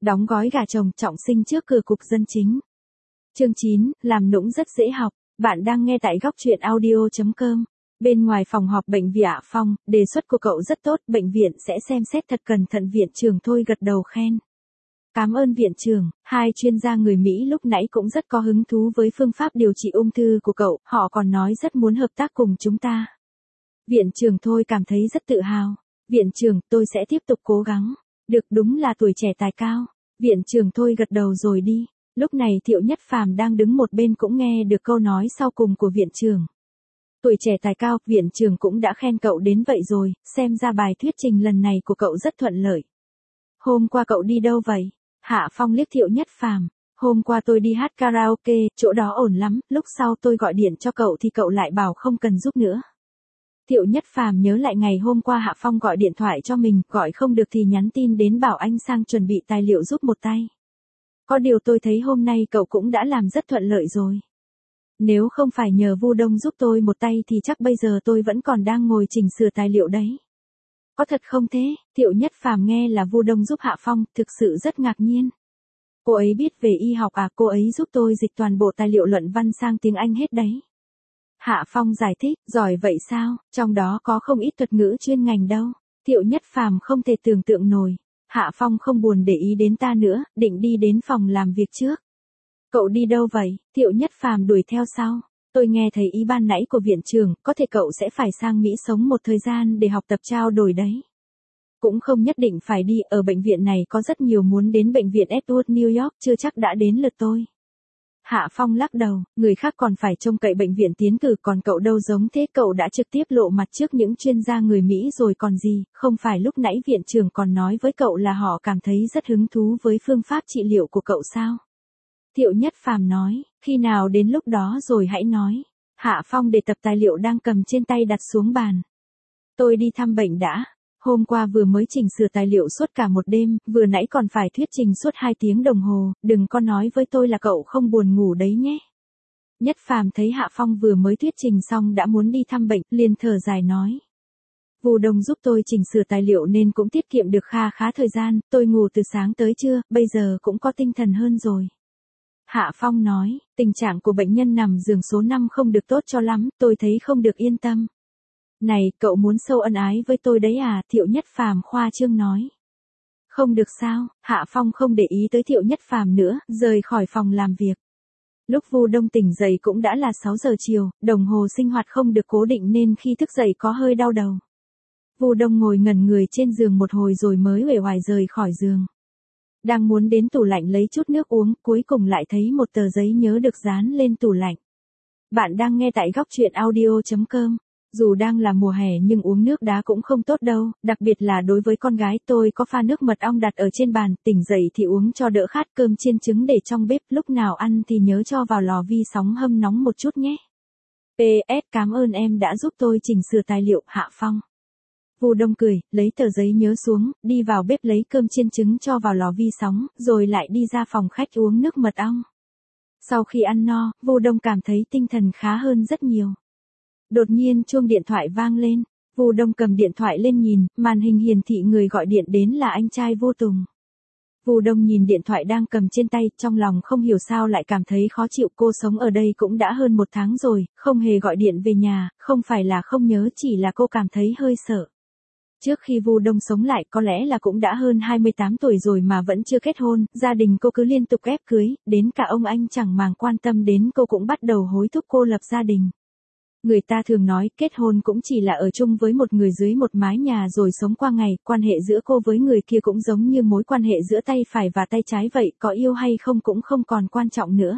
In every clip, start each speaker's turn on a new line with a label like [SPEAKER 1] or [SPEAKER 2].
[SPEAKER 1] Đóng gói gà chồng trọng sinh trước cửa cục dân chính. Chương 9, làm nũng rất dễ học. Bạn đang nghe tại góc truyện audio.com. Bên ngoài phòng họp bệnh viện Hạ Phong, đề xuất của cậu rất tốt, bệnh viện sẽ xem xét thật cẩn thận. Viện trưởng Thôi gật đầu khen. Cảm ơn viện trưởng. Hai chuyên gia người Mỹ lúc nãy cũng rất có hứng thú với phương pháp điều trị ung thư của cậu, họ còn nói rất muốn hợp tác cùng chúng ta. Viện trưởng Thôi cảm thấy rất tự hào. Viện trưởng, tôi sẽ tiếp tục cố gắng. Được, đúng là tuổi trẻ tài cao. Viện trưởng Thôi gật đầu rồi đi. Lúc này Thiệu Nhất Phàm đang đứng một bên cũng nghe được câu nói sau cùng của viện trưởng. Tuổi trẻ tài cao, viện trưởng cũng đã khen cậu đến vậy rồi, xem ra bài thuyết trình lần này của cậu rất thuận lợi. Hôm qua cậu đi đâu vậy? Hạ Phong liếc Thiệu Nhất Phàm. Hôm qua tôi đi hát karaoke, chỗ đó ổn lắm, lúc sau tôi gọi điện cho cậu thì cậu lại bảo không cần giúp nữa. Thiệu Nhất Phàm nhớ lại ngày hôm qua Hạ Phong gọi điện thoại cho mình, gọi không được thì nhắn tin đến bảo anh sang chuẩn bị tài liệu giúp một tay. Có điều tôi thấy hôm nay cậu cũng đã làm rất thuận lợi rồi. Nếu không phải nhờ Vu Đông giúp tôi một tay thì chắc bây giờ tôi vẫn còn đang ngồi chỉnh sửa tài liệu đấy. Có thật không thế? Thiệu Nhất Phàm nghe là Vu Đông giúp Hạ Phong, thực sự rất ngạc nhiên. Cô ấy biết về y học à? Cô ấy giúp tôi dịch toàn bộ tài liệu luận văn sang tiếng Anh hết đấy. Hạ Phong giải thích, giỏi vậy sao? Trong đó có không ít thuật ngữ chuyên ngành đâu. Thiệu Nhất Phàm không thể tưởng tượng nổi. Hạ Phong không buồn để ý đến ta nữa, định đi đến phòng làm việc trước. Cậu đi đâu vậy? Thiệu Nhất Phàm đuổi theo sau. Tôi nghe thấy ý ban nãy của viện trưởng, có thể cậu sẽ phải sang Mỹ sống một thời gian để học tập trao đổi đấy. Cũng không nhất định phải đi, ở bệnh viện này có rất nhiều muốn đến bệnh viện Edward New York, chưa chắc đã đến lượt tôi. Hạ Phong lắc đầu, người khác còn phải trông cậy bệnh viện tiến cử, còn cậu đâu giống thế, cậu đã trực tiếp lộ mặt trước những chuyên gia người Mỹ rồi còn gì, không phải lúc nãy viện trưởng còn nói với cậu là họ cảm thấy rất hứng thú với phương pháp trị liệu của cậu sao? Thiệu Nhất Phàm nói, khi nào đến lúc đó rồi hãy nói. Hạ Phong để tập tài liệu đang cầm trên tay đặt xuống bàn. Tôi đi thăm bệnh đã. Hôm qua vừa mới chỉnh sửa tài liệu suốt cả một đêm, vừa nãy còn phải thuyết trình suốt 2 tiếng đồng hồ, đừng có nói với tôi là cậu không buồn ngủ đấy nhé. Nhất Phàm thấy Hạ Phong vừa mới thuyết trình xong đã muốn đi thăm bệnh, liền thở dài nói. Vu Đông giúp tôi chỉnh sửa tài liệu nên cũng tiết kiệm được khá thời gian, tôi ngủ từ sáng tới trưa, bây giờ cũng có tinh thần hơn rồi. Hạ Phong nói, tình trạng của bệnh nhân nằm giường số 5 không được tốt cho lắm, tôi thấy không được yên tâm. Này, cậu muốn sâu ân ái với tôi đấy à? Thiệu Nhất Phàm khoa trương nói. Không được sao? Hạ Phong không để ý tới Thiệu Nhất Phàm nữa, rời khỏi phòng làm việc. Lúc Vu Đông tỉnh dậy cũng đã là 6 giờ chiều, đồng hồ sinh hoạt không được cố định nên khi thức dậy có hơi đau đầu. Vu Đông ngồi ngẩn người trên giường một hồi rồi mới uể oải rời khỏi giường. Đang muốn đến tủ lạnh lấy chút nước uống, cuối cùng lại thấy một tờ giấy nhớ được dán lên tủ lạnh. Bạn đang nghe tại góc truyện audio.com. Dù đang là mùa hè nhưng uống nước đá cũng không tốt đâu, đặc biệt là đối với con gái. Tôi có pha nước mật ong đặt ở trên bàn, tỉnh dậy thì uống cho đỡ khát. Cơm chiên trứng để trong bếp, lúc nào ăn thì nhớ cho vào lò vi sóng hâm nóng một chút nhé. PS, cảm ơn em đã giúp tôi chỉnh sửa tài liệu. Hạ Phong. Vu Đông cười, lấy tờ giấy nhớ xuống, đi vào bếp lấy cơm chiên trứng cho vào lò vi sóng, rồi lại đi ra phòng khách uống nước mật ong. Sau khi ăn no, Vu Đông cảm thấy tinh thần khá hơn rất nhiều. Đột nhiên chuông điện thoại vang lên, Vu Đông cầm điện thoại lên nhìn, màn hình hiển thị người gọi điện đến là anh trai Vu Tùng. Vu Đông nhìn điện thoại đang cầm trên tay, trong lòng không hiểu sao lại cảm thấy khó chịu. Cô sống ở đây cũng đã hơn 1 tháng rồi, không hề gọi điện về nhà, không phải là không nhớ, chỉ là cô cảm thấy hơi sợ. Trước khi Vu Đông sống lại có lẽ là cũng đã hơn 28 tuổi rồi mà vẫn chưa kết hôn, gia đình cô cứ liên tục ép cưới, đến cả ông anh chẳng màng quan tâm đến cô cũng bắt đầu hối thúc cô lập gia đình. Người ta thường nói kết hôn cũng chỉ là ở chung với một người dưới một mái nhà rồi sống qua ngày, quan hệ giữa cô với người kia cũng giống như mối quan hệ giữa tay phải và tay trái vậy, có yêu hay không cũng không còn quan trọng nữa.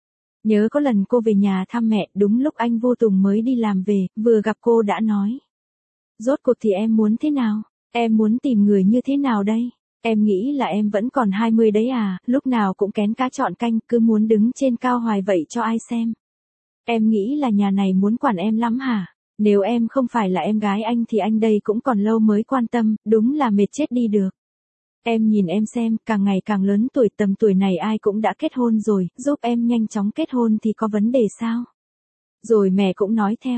[SPEAKER 1] Nhớ có lần cô về nhà thăm mẹ, đúng lúc anh Vu Tùng mới đi làm về, vừa gặp cô đã nói. Rốt cuộc thì em muốn thế nào? Em muốn tìm người như thế nào đây? Em nghĩ là em vẫn còn 20 đấy à, lúc nào cũng kén cá chọn canh, cứ muốn đứng trên cao hoài vậy cho ai xem. Em nghĩ là nhà này muốn quản em lắm hả? Nếu em không phải là em gái anh thì anh đây cũng còn lâu mới quan tâm, đúng là mệt chết đi được. Em nhìn em xem, càng ngày càng lớn tuổi, tầm tuổi này ai cũng đã kết hôn rồi, giúp em nhanh chóng kết hôn thì có vấn đề sao? Rồi mẹ cũng nói theo.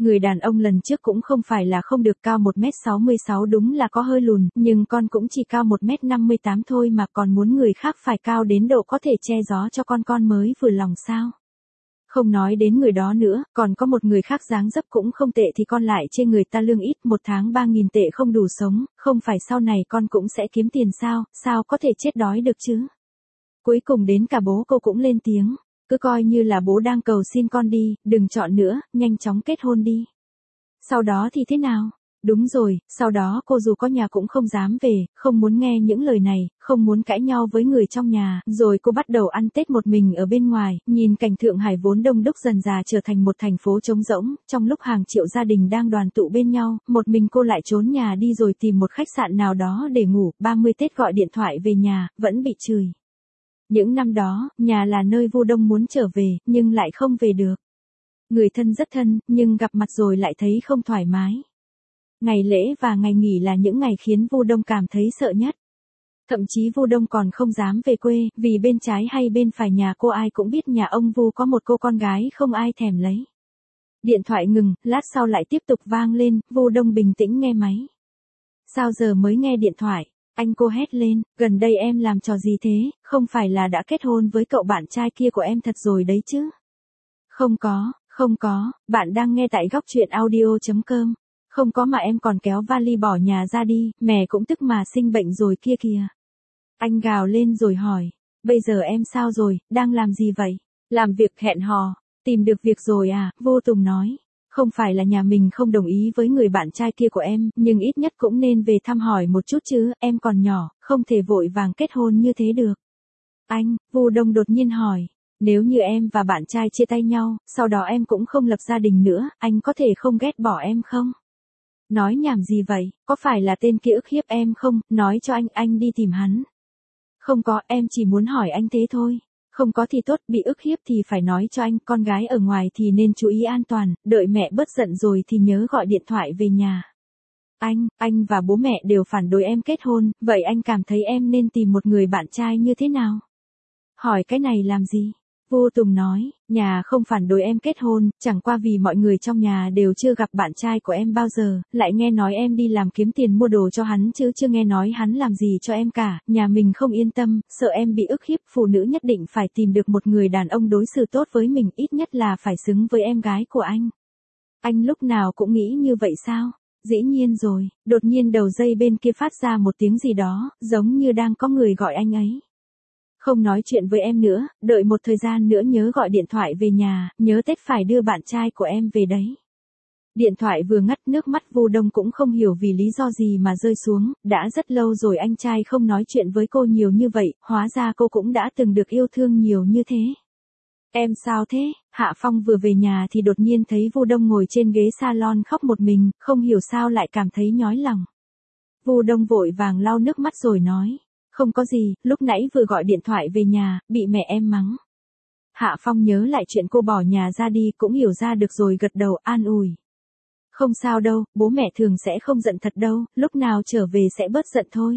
[SPEAKER 1] Người đàn ông lần trước cũng không phải là không được, cao 1m66 đúng là có hơi lùn, nhưng con cũng chỉ cao 1m58 thôi mà còn muốn người khác phải cao đến độ có thể che gió cho con mới vừa lòng sao. Không nói đến người đó nữa, còn có một người khác dáng dấp cũng không tệ thì con lại chê người ta lương ít, một tháng 3.000 tệ không đủ sống, không phải sau này con cũng sẽ kiếm tiền sao, sao có thể chết đói được chứ. Cuối cùng đến cả bố cô cũng lên tiếng, cứ coi như là bố đang cầu xin con đi, đừng chọn nữa, nhanh chóng kết hôn đi. Sau đó thì thế nào? Đúng rồi, sau đó cô dù có nhà cũng không dám về, không muốn nghe những lời này, không muốn cãi nhau với người trong nhà, rồi cô bắt đầu ăn Tết một mình ở bên ngoài, nhìn cảnh Thượng Hải vốn đông đúc dần dà trở thành một thành phố trống rỗng, trong lúc hàng triệu gia đình đang đoàn tụ bên nhau, một mình cô lại trốn nhà đi rồi tìm một khách sạn nào đó để ngủ, 30 Tết gọi điện thoại về nhà, vẫn bị chửi. Những năm đó, nhà là nơi Vu Đông muốn trở về, nhưng lại không về được. Người thân rất thân, nhưng gặp mặt rồi lại thấy không thoải mái. Ngày lễ và ngày nghỉ là những ngày khiến Vu Đông cảm thấy sợ nhất. Thậm chí Vu Đông còn không dám về quê, vì bên trái hay bên phải nhà cô ai cũng biết nhà ông Vu có một cô con gái không ai thèm lấy. Điện thoại ngừng, lát sau lại tiếp tục vang lên, Vu Đông bình tĩnh nghe máy. Sao giờ mới nghe điện thoại? Anh cô hét lên, gần đây em làm trò gì thế, không phải là đã kết hôn với cậu bạn trai kia của em thật rồi đấy chứ? Không có, bạn đang nghe tại góc truyện audio.com. Không có mà em còn kéo vali bỏ nhà ra đi, mẹ cũng tức mà sinh bệnh rồi kia kìa. Anh gào lên rồi hỏi, bây giờ em sao rồi, đang làm gì vậy? Làm việc hẹn hò, tìm được việc rồi à, Vô Tùng nói. Không phải là nhà mình không đồng ý với người bạn trai kia của em, nhưng ít nhất cũng nên về thăm hỏi một chút chứ, em còn nhỏ, không thể vội vàng kết hôn như thế được. Anh, Vu Đông đột nhiên hỏi, nếu như em và bạn trai chia tay nhau, sau đó em cũng không lập gia đình nữa, anh có thể không ghét bỏ em không? Nói nhảm gì vậy, có phải là tên kia ức hiếp em không, nói cho anh đi tìm hắn. Không có, em chỉ muốn hỏi anh thế thôi. Không có thì tốt, bị ức hiếp thì phải nói cho anh, con gái ở ngoài thì nên chú ý an toàn, đợi mẹ bớt giận rồi thì nhớ gọi điện thoại về nhà. Anh và bố mẹ đều phản đối em kết hôn, vậy anh cảm thấy em nên tìm một người bạn trai như thế nào? Hỏi cái này làm gì? Vô Tùng nói, nhà không phản đối em kết hôn, chẳng qua vì mọi người trong nhà đều chưa gặp bạn trai của em bao giờ, lại nghe nói em đi làm kiếm tiền mua đồ cho hắn chứ chưa nghe nói hắn làm gì cho em cả, nhà mình không yên tâm, sợ em bị ức hiếp, phụ nữ nhất định phải tìm được một người đàn ông đối xử tốt với mình, ít nhất là phải xứng với em gái của anh. Anh lúc nào cũng nghĩ như vậy sao? Dĩ nhiên rồi, đột nhiên đầu dây bên kia phát ra một tiếng gì đó, giống như đang có người gọi anh ấy. Không nói chuyện với em nữa, đợi một thời gian nữa nhớ gọi điện thoại về nhà, nhớ Tết phải đưa bạn trai của em về đấy. Điện thoại vừa ngắt, nước mắt Vu Đông cũng không hiểu vì lý do gì mà rơi xuống, đã rất lâu rồi anh trai không nói chuyện với cô nhiều như vậy, hóa ra cô cũng đã từng được yêu thương nhiều như thế. Em sao thế? Hạ Phong vừa về nhà thì đột nhiên thấy Vu Đông ngồi trên ghế salon khóc một mình, không hiểu sao lại cảm thấy nhói lòng. Vu Đông vội vàng lau nước mắt rồi nói. Không có gì, lúc nãy vừa gọi điện thoại về nhà, bị mẹ em mắng. Hạ Phong nhớ lại chuyện cô bỏ nhà ra đi cũng hiểu ra được rồi gật đầu an ủi. Không sao đâu, bố mẹ thường sẽ không giận thật đâu, lúc nào trở về sẽ bớt giận thôi.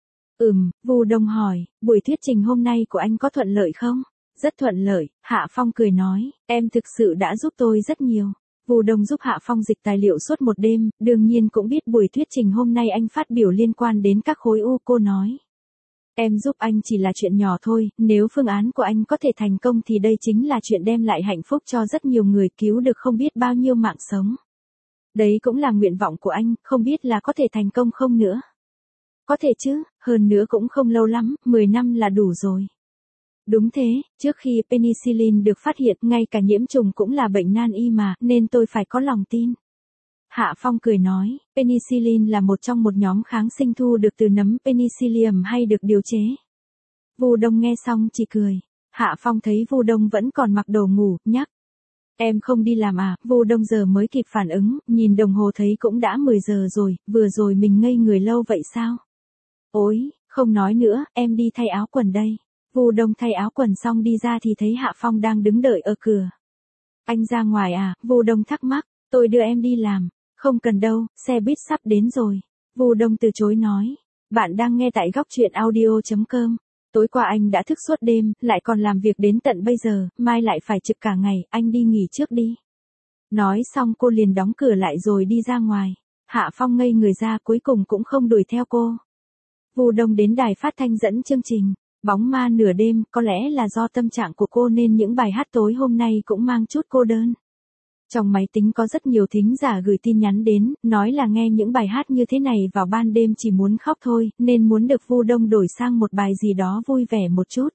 [SPEAKER 1] Vu Đông hỏi, buổi thuyết trình hôm nay của anh có thuận lợi không? Rất thuận lợi, Hạ Phong cười nói, em thực sự đã giúp tôi rất nhiều. Vu Đông giúp Hạ Phong dịch tài liệu suốt một đêm, đương nhiên cũng biết buổi thuyết trình hôm nay anh phát biểu liên quan đến các khối u, cô nói. Em giúp anh chỉ là chuyện nhỏ thôi, nếu phương án của anh có thể thành công thì đây chính là chuyện đem lại hạnh phúc cho rất nhiều người, cứu được không biết bao nhiêu mạng sống. Đấy cũng là nguyện vọng của anh, không biết là có thể thành công không nữa. Có thể chứ, hơn nữa cũng không lâu lắm, 10 năm là đủ rồi. Đúng thế, trước khi penicillin được phát hiện, ngay cả nhiễm trùng cũng là bệnh nan y mà, nên tôi phải có lòng tin. Hạ Phong cười nói, penicillin là một trong một nhóm kháng sinh thu được từ nấm Penicillium hay được điều chế. Vu Đông nghe xong chỉ cười. Hạ Phong thấy Vu Đông vẫn còn mặc đồ ngủ, nhắc. Em không đi làm à? Vu Đông giờ mới kịp phản ứng, nhìn đồng hồ thấy cũng đã 10 giờ rồi, vừa rồi mình ngây người lâu vậy sao? Ôi, không nói nữa, em đi thay áo quần đây. Vu Đông thay áo quần xong đi ra thì thấy Hạ Phong đang đứng đợi ở cửa. Anh ra ngoài à? Vu Đông thắc mắc, tôi đưa em đi làm. Không cần đâu, xe buýt sắp đến rồi. Vu Đông từ chối nói. Bạn đang nghe tại góc truyện audio.com. Tối qua anh đã thức suốt đêm, lại còn làm việc đến tận bây giờ, mai lại phải trực cả ngày, anh đi nghỉ trước đi. Nói xong cô liền đóng cửa lại rồi đi ra ngoài. Hạ Phong ngây người ra cuối cùng cũng không đuổi theo cô. Vu Đông đến đài phát thanh dẫn chương trình. Bóng ma nửa đêm, có lẽ là do tâm trạng của cô nên những bài hát tối hôm nay cũng mang chút cô đơn. Trong máy tính có rất nhiều thính giả gửi tin nhắn đến, nói là nghe những bài hát như thế này vào ban đêm chỉ muốn khóc thôi, nên muốn được Vu Đông đổi sang một bài gì đó vui vẻ một chút.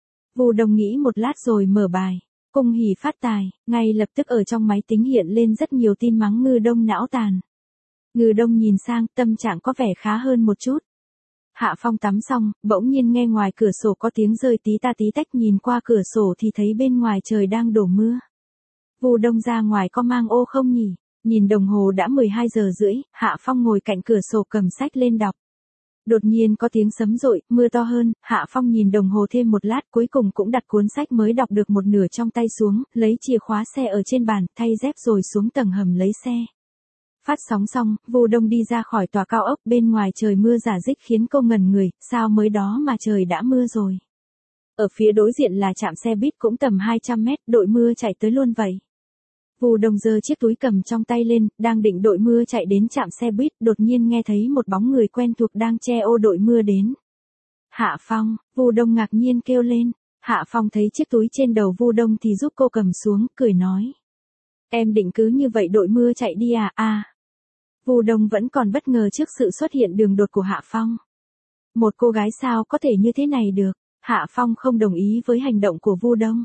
[SPEAKER 1] Vu Đông nghĩ một lát rồi mở bài. Cung hỉ phát tài, ngay lập tức ở trong máy tính hiện lên rất nhiều tin mắng Ngư Đông não tàn. Ngư Đông nhìn sang, tâm trạng có vẻ khá hơn một chút. Hạ Phong tắm xong, bỗng nhiên nghe ngoài cửa sổ có tiếng rơi tí ta tí tách, nhìn qua cửa sổ thì thấy bên ngoài trời đang đổ mưa. Vu Đông ra ngoài có mang ô không nhỉ? Nhìn đồng hồ đã 12 giờ rưỡi, Hạ Phong ngồi cạnh cửa sổ cầm sách lên đọc. Đột nhiên có tiếng sấm rội, mưa to hơn, Hạ Phong nhìn đồng hồ thêm một lát cuối cùng cũng đặt cuốn sách mới đọc được một nửa trong tay xuống, lấy chìa khóa xe ở trên bàn, thay dép rồi xuống tầng hầm lấy xe. Phát sóng xong, Vu Đông đi ra khỏi tòa cao ốc, bên ngoài trời mưa rả rích khiến cô ngẩn người, sao mới đó mà trời đã mưa rồi. Ở phía đối diện là trạm xe buýt cũng tầm 200 mét, đội mưa chạy tới luôn vậy. Vu Đông giơ chiếc túi cầm trong tay lên, đang định đội mưa chạy đến trạm xe buýt, đột nhiên nghe thấy một bóng người quen thuộc đang che ô đội mưa đến. Hạ Phong, Vu Đông ngạc nhiên kêu lên. Hạ Phong thấy chiếc túi trên đầu Vu Đông thì giúp cô cầm xuống, cười nói. Em định cứ như vậy đội mưa chạy đi à? Vu Đông vẫn còn bất ngờ trước sự xuất hiện đường đột của Hạ Phong. Một cô gái sao có thể như thế này được? Hạ Phong không đồng ý với hành động của Vu Đông.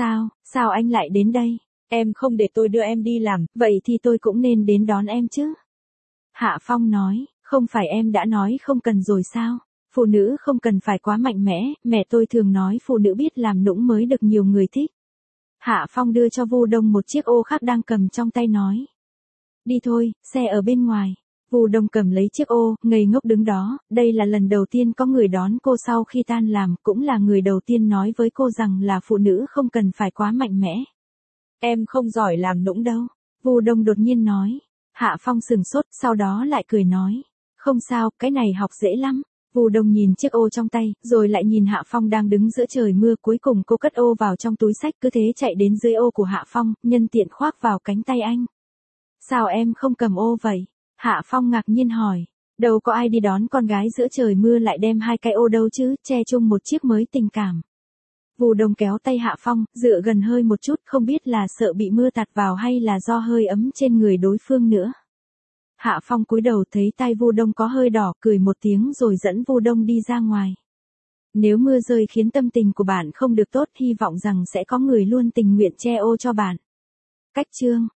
[SPEAKER 1] Sao anh lại đến đây? Em không để tôi đưa em đi làm, vậy thì tôi cũng nên đến đón em chứ. Hạ Phong nói, không phải em đã nói không cần rồi sao? Phụ nữ không cần phải quá mạnh mẽ, mẹ tôi thường nói phụ nữ biết làm nũng mới được nhiều người thích. Hạ Phong đưa cho Vu Đông một chiếc ô khác đang cầm trong tay nói. Đi thôi, xe ở bên ngoài. Vu Đông cầm lấy chiếc ô, ngây ngốc đứng đó, đây là lần đầu tiên có người đón cô sau khi tan làm, cũng là người đầu tiên nói với cô rằng là phụ nữ không cần phải quá mạnh mẽ. Em không giỏi làm nũng đâu. Vu Đông đột nhiên nói. Hạ Phong sừng sốt, sau đó lại cười nói. Không sao, cái này học dễ lắm. Vu Đông nhìn chiếc ô trong tay, rồi lại nhìn Hạ Phong đang đứng giữa trời mưa, cuối cùng cô cất ô vào trong túi sách, cứ thế chạy đến dưới ô của Hạ Phong, nhân tiện khoác vào cánh tay anh. Sao em không cầm ô vậy? Hạ Phong ngạc nhiên hỏi. Đâu có ai đi đón con gái giữa trời mưa lại đem hai cái ô đâu chứ, che chung một chiếc mới tình cảm. Vu Đông kéo tay Hạ Phong, dựa gần hơi một chút, không biết là sợ bị mưa tạt vào hay là do hơi ấm trên người đối phương nữa. Hạ Phong cúi đầu thấy tai Vu Đông có hơi đỏ, cười một tiếng rồi dẫn Vu Đông đi ra ngoài. Nếu mưa rơi khiến tâm tình của bạn không được tốt, hy vọng rằng sẽ có người luôn tình nguyện che ô cho bạn. Cách chương